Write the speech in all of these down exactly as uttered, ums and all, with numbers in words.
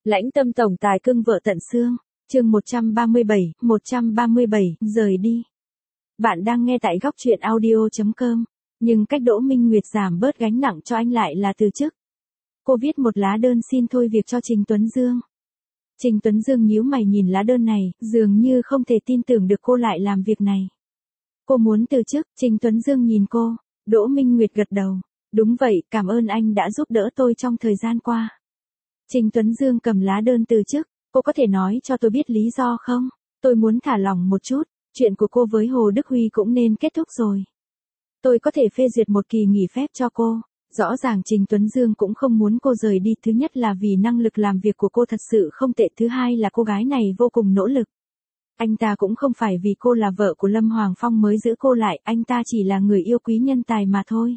Lãnh tâm tổng tài cưng vợ tận xương, chương một trăm ba mươi bảy, một trăm ba mươi bảy, rời đi. Bạn đang nghe tại góc truyện audio chấm com, nhưng cách Đỗ Minh Nguyệt giảm bớt gánh nặng cho anh lại là từ chức. Cô viết một lá đơn xin thôi việc cho Trình Tuấn Dương. Trình Tuấn Dương nhíu mày nhìn lá đơn này, dường như không thể tin tưởng được cô lại làm việc này. Cô muốn từ chức, Trình Tuấn Dương nhìn cô, Đỗ Minh Nguyệt gật đầu. Đúng vậy, cảm ơn anh đã giúp đỡ tôi trong thời gian qua. Trình Tuấn Dương cầm lá đơn từ chức, cô có thể nói cho tôi biết lý do không? Tôi muốn thả lỏng một chút, chuyện của cô với Hồ Đức Huy cũng nên kết thúc rồi. Tôi có thể phê duyệt một kỳ nghỉ phép cho cô. Rõ ràng Trình Tuấn Dương cũng không muốn cô rời đi, thứ nhất là vì năng lực làm việc của cô thật sự không tệ, thứ hai là cô gái này vô cùng nỗ lực. Anh ta cũng không phải vì cô là vợ của Lâm Hoàng Phong mới giữ cô lại, anh ta chỉ là người yêu quý nhân tài mà thôi.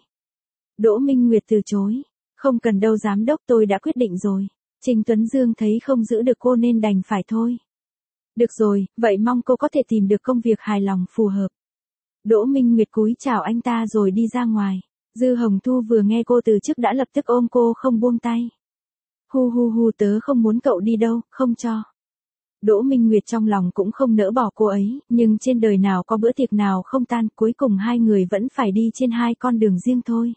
Đỗ Minh Nguyệt từ chối, không cần đâu giám đốc, tôi đã quyết định rồi. Trình Tuấn Dương thấy không giữ được cô nên đành phải thôi. Được rồi, vậy mong cô có thể tìm được công việc hài lòng phù hợp. Đỗ Minh Nguyệt cúi chào anh ta rồi đi ra ngoài. Dư Hồng Thu vừa nghe cô từ chức đã lập tức ôm cô không buông tay. Hu hu hu, tớ không muốn cậu đi đâu, không cho. Đỗ Minh Nguyệt trong lòng cũng không nỡ bỏ cô ấy, nhưng trên đời nào có bữa tiệc nào không tan, cuối cùng hai người vẫn phải đi trên hai con đường riêng thôi.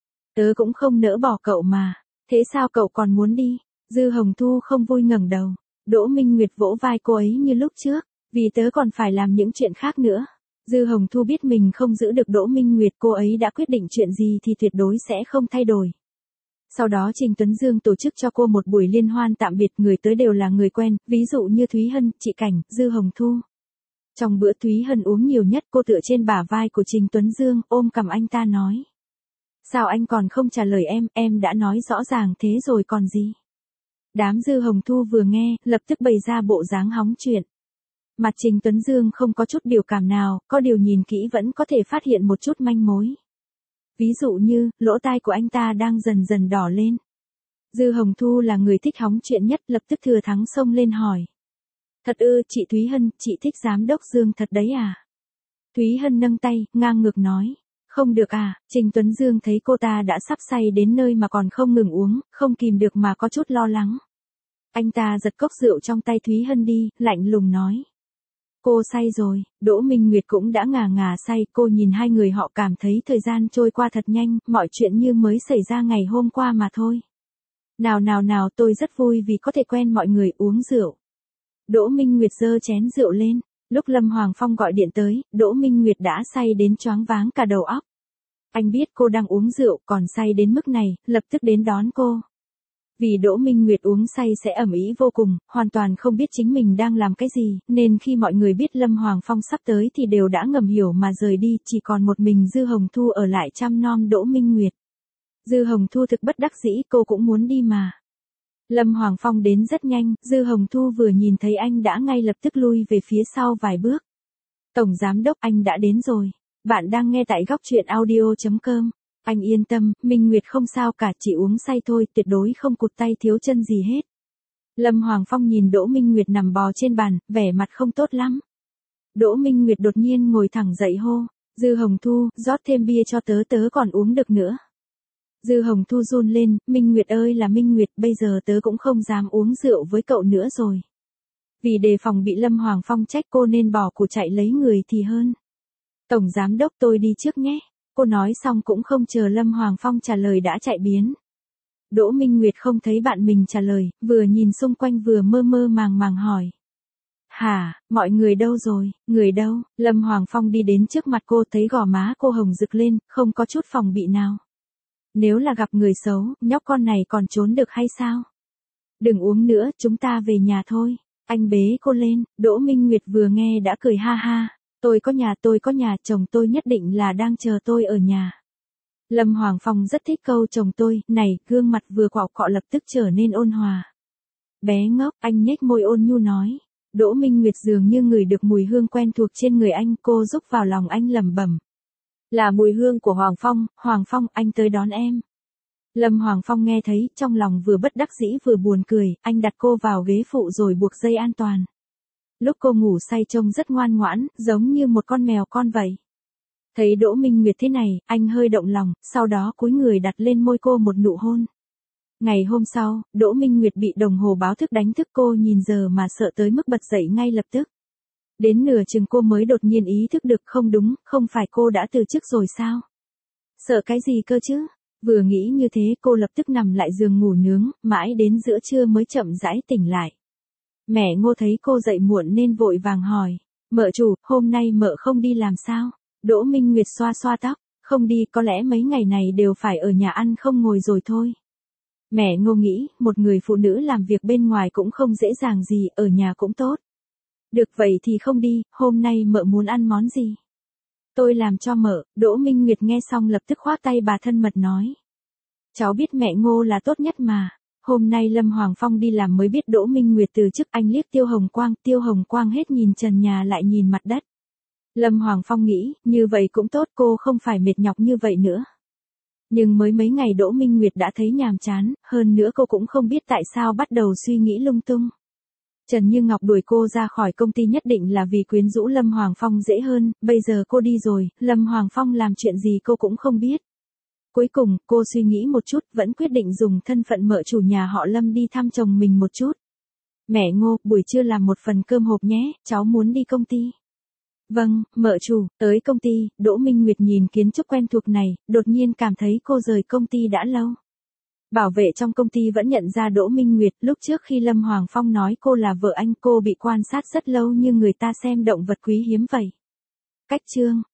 Tớ cũng không nỡ bỏ cậu mà, thế sao cậu còn muốn đi? Dư Hồng Thu không vui ngẩng đầu. Đỗ Minh Nguyệt vỗ vai cô ấy như lúc trước, vì tớ còn phải làm những chuyện khác nữa. Dư Hồng Thu biết mình không giữ được Đỗ Minh Nguyệt, cô ấy đã quyết định chuyện gì thì tuyệt đối sẽ không thay đổi. Sau đó Trình Tuấn Dương tổ chức cho cô một buổi liên hoan tạm biệt, người tới đều là người quen, ví dụ như Thúy Hân, chị Cảnh, Dư Hồng Thu. Trong bữa Thúy Hân uống nhiều nhất, cô tựa trên bả vai của Trình Tuấn Dương, ôm cằm anh ta nói. Sao anh còn không trả lời em, em đã nói rõ ràng thế rồi còn gì. Đám Dư Hồng Thu vừa nghe, lập tức bày ra bộ dáng hóng chuyện. Mặt Trình Tuấn Dương không có chút biểu cảm nào, có điều nhìn kỹ vẫn có thể phát hiện một chút manh mối. Ví dụ như, lỗ tai của anh ta đang dần dần đỏ lên. Dư Hồng Thu là người thích hóng chuyện nhất, lập tức thừa thắng xông lên hỏi. Thật ư, chị Thúy Hân, chị thích giám đốc Dương thật đấy à? Thúy Hân nâng tay, ngang ngược nói. Không được à, Trình Tuấn Dương thấy cô ta đã sắp say đến nơi mà còn không ngừng uống, không kìm được mà có chút lo lắng. Anh ta giật cốc rượu trong tay Thúy Hân đi, lạnh lùng nói. Cô say rồi, Đỗ Minh Nguyệt cũng đã ngà ngà say, cô nhìn hai người họ cảm thấy thời gian trôi qua thật nhanh, mọi chuyện như mới xảy ra ngày hôm qua mà thôi. Nào nào nào, tôi rất vui vì có thể quen mọi người uống rượu. Đỗ Minh Nguyệt giơ chén rượu lên, lúc Lâm Hoàng Phong gọi điện tới, Đỗ Minh Nguyệt đã say đến choáng váng cả đầu óc. Anh biết cô đang uống rượu, còn say đến mức này, lập tức đến đón cô. Vì Đỗ Minh Nguyệt uống say sẽ ầm ĩ vô cùng, hoàn toàn không biết chính mình đang làm cái gì, nên khi mọi người biết Lâm Hoàng Phong sắp tới thì đều đã ngầm hiểu mà rời đi, chỉ còn một mình Dư Hồng Thu ở lại chăm nom Đỗ Minh Nguyệt. Dư Hồng Thu thực bất đắc dĩ, cô cũng muốn đi mà. Lâm Hoàng Phong đến rất nhanh, Dư Hồng Thu vừa nhìn thấy anh đã ngay lập tức lui về phía sau vài bước. Tổng Giám đốc, anh đã đến rồi. Bạn đang nghe tại góc truyện audio chấm com. Anh yên tâm, Minh Nguyệt không sao cả, chỉ uống say thôi, tuyệt đối không cụt tay thiếu chân gì hết. Lâm Hoàng Phong nhìn Đỗ Minh Nguyệt nằm bò trên bàn, vẻ mặt không tốt lắm. Đỗ Minh Nguyệt đột nhiên ngồi thẳng dậy hô. Dư Hồng Thu, rót thêm bia cho tớ, tớ còn uống được nữa. Dư Hồng Thu run lên, Minh Nguyệt ơi là Minh Nguyệt, bây giờ tớ cũng không dám uống rượu với cậu nữa rồi. Vì đề phòng bị Lâm Hoàng Phong trách cô nên bỏ cuộc chạy lấy người thì hơn. Tổng Giám đốc, tôi đi trước nhé. Cô nói xong cũng không chờ Lâm Hoàng Phong trả lời đã chạy biến. Đỗ Minh Nguyệt không thấy bạn mình trả lời, vừa nhìn xung quanh vừa mơ mơ màng màng hỏi. Hả, mọi người đâu rồi, người đâu? Lâm Hoàng Phong đi đến trước mặt cô, thấy gò má cô hồng rực lên, không có chút phòng bị nào. Nếu là gặp người xấu, nhóc con này còn trốn được hay sao? Đừng uống nữa, chúng ta về nhà thôi. Anh bế cô lên, Đỗ Minh Nguyệt vừa nghe đã cười ha ha. Tôi có nhà, tôi có nhà, chồng tôi nhất định là đang chờ tôi ở nhà. Lâm Hoàng Phong rất thích câu chồng tôi, này, gương mặt vừa quạo cọ lập tức trở nên ôn hòa. Bé ngốc, anh nhếch môi ôn nhu nói. Đỗ Minh Nguyệt dường như ngửi được mùi hương quen thuộc trên người anh, cô rúc vào lòng anh lẩm bẩm. Là mùi hương của Hoàng Phong, Hoàng Phong, anh tới đón em. Lâm Hoàng Phong nghe thấy, trong lòng vừa bất đắc dĩ vừa buồn cười, anh đặt cô vào ghế phụ rồi buộc dây an toàn. Lúc cô ngủ say trông rất ngoan ngoãn, giống như một con mèo con vậy. Thấy Đỗ Minh Nguyệt thế này, anh hơi động lòng, sau đó cúi người đặt lên môi cô một nụ hôn. Ngày hôm sau, Đỗ Minh Nguyệt bị đồng hồ báo thức đánh thức, cô nhìn giờ mà sợ tới mức bật dậy ngay lập tức. Đến nửa chừng cô mới đột nhiên ý thức được không đúng, không phải cô đã từ chức rồi sao? Sợ cái gì cơ chứ? Vừa nghĩ như thế cô lập tức nằm lại giường ngủ nướng, mãi đến giữa trưa mới chậm rãi tỉnh lại. Mẹ Ngô thấy cô dậy muộn nên vội vàng hỏi, mợ chủ, hôm nay mợ không đi làm sao? Đỗ Minh Nguyệt xoa xoa tóc, không đi, có lẽ mấy ngày này đều phải ở nhà ăn không ngồi rồi thôi. Mẹ Ngô nghĩ, một người phụ nữ làm việc bên ngoài cũng không dễ dàng gì, ở nhà cũng tốt. Được vậy thì không đi, hôm nay mợ muốn ăn món gì? Tôi làm cho mợ. Đỗ Minh Nguyệt nghe xong lập tức khoác tay bà thân mật nói. Cháu biết mẹ Ngô là tốt nhất mà. Hôm nay Lâm Hoàng Phong đi làm mới biết Đỗ Minh Nguyệt từ chức, anh liếc Tiêu Hồng Quang, Tiêu Hồng Quang hết nhìn trần nhà lại nhìn mặt đất. Lâm Hoàng Phong nghĩ, như vậy cũng tốt, cô không phải mệt nhọc như vậy nữa. Nhưng mới mấy ngày Đỗ Minh Nguyệt đã thấy nhàm chán, hơn nữa cô cũng không biết tại sao bắt đầu suy nghĩ lung tung. Trần Như Ngọc đuổi cô ra khỏi công ty nhất định là vì quyến rũ Lâm Hoàng Phong dễ hơn, bây giờ cô đi rồi, Lâm Hoàng Phong làm chuyện gì cô cũng không biết. Cuối cùng, cô suy nghĩ một chút, vẫn quyết định dùng thân phận mợ chủ nhà họ Lâm đi thăm chồng mình một chút. Mẹ Ngô, buổi trưa làm một phần cơm hộp nhé, cháu muốn đi công ty. Vâng, mợ chủ. Tới công ty, Đỗ Minh Nguyệt nhìn kiến trúc quen thuộc này, đột nhiên cảm thấy cô rời công ty đã lâu. Bảo vệ trong công ty vẫn nhận ra Đỗ Minh Nguyệt, lúc trước khi Lâm Hoàng Phong nói cô là vợ anh, cô bị quan sát rất lâu như người ta xem động vật quý hiếm vậy. Cách chương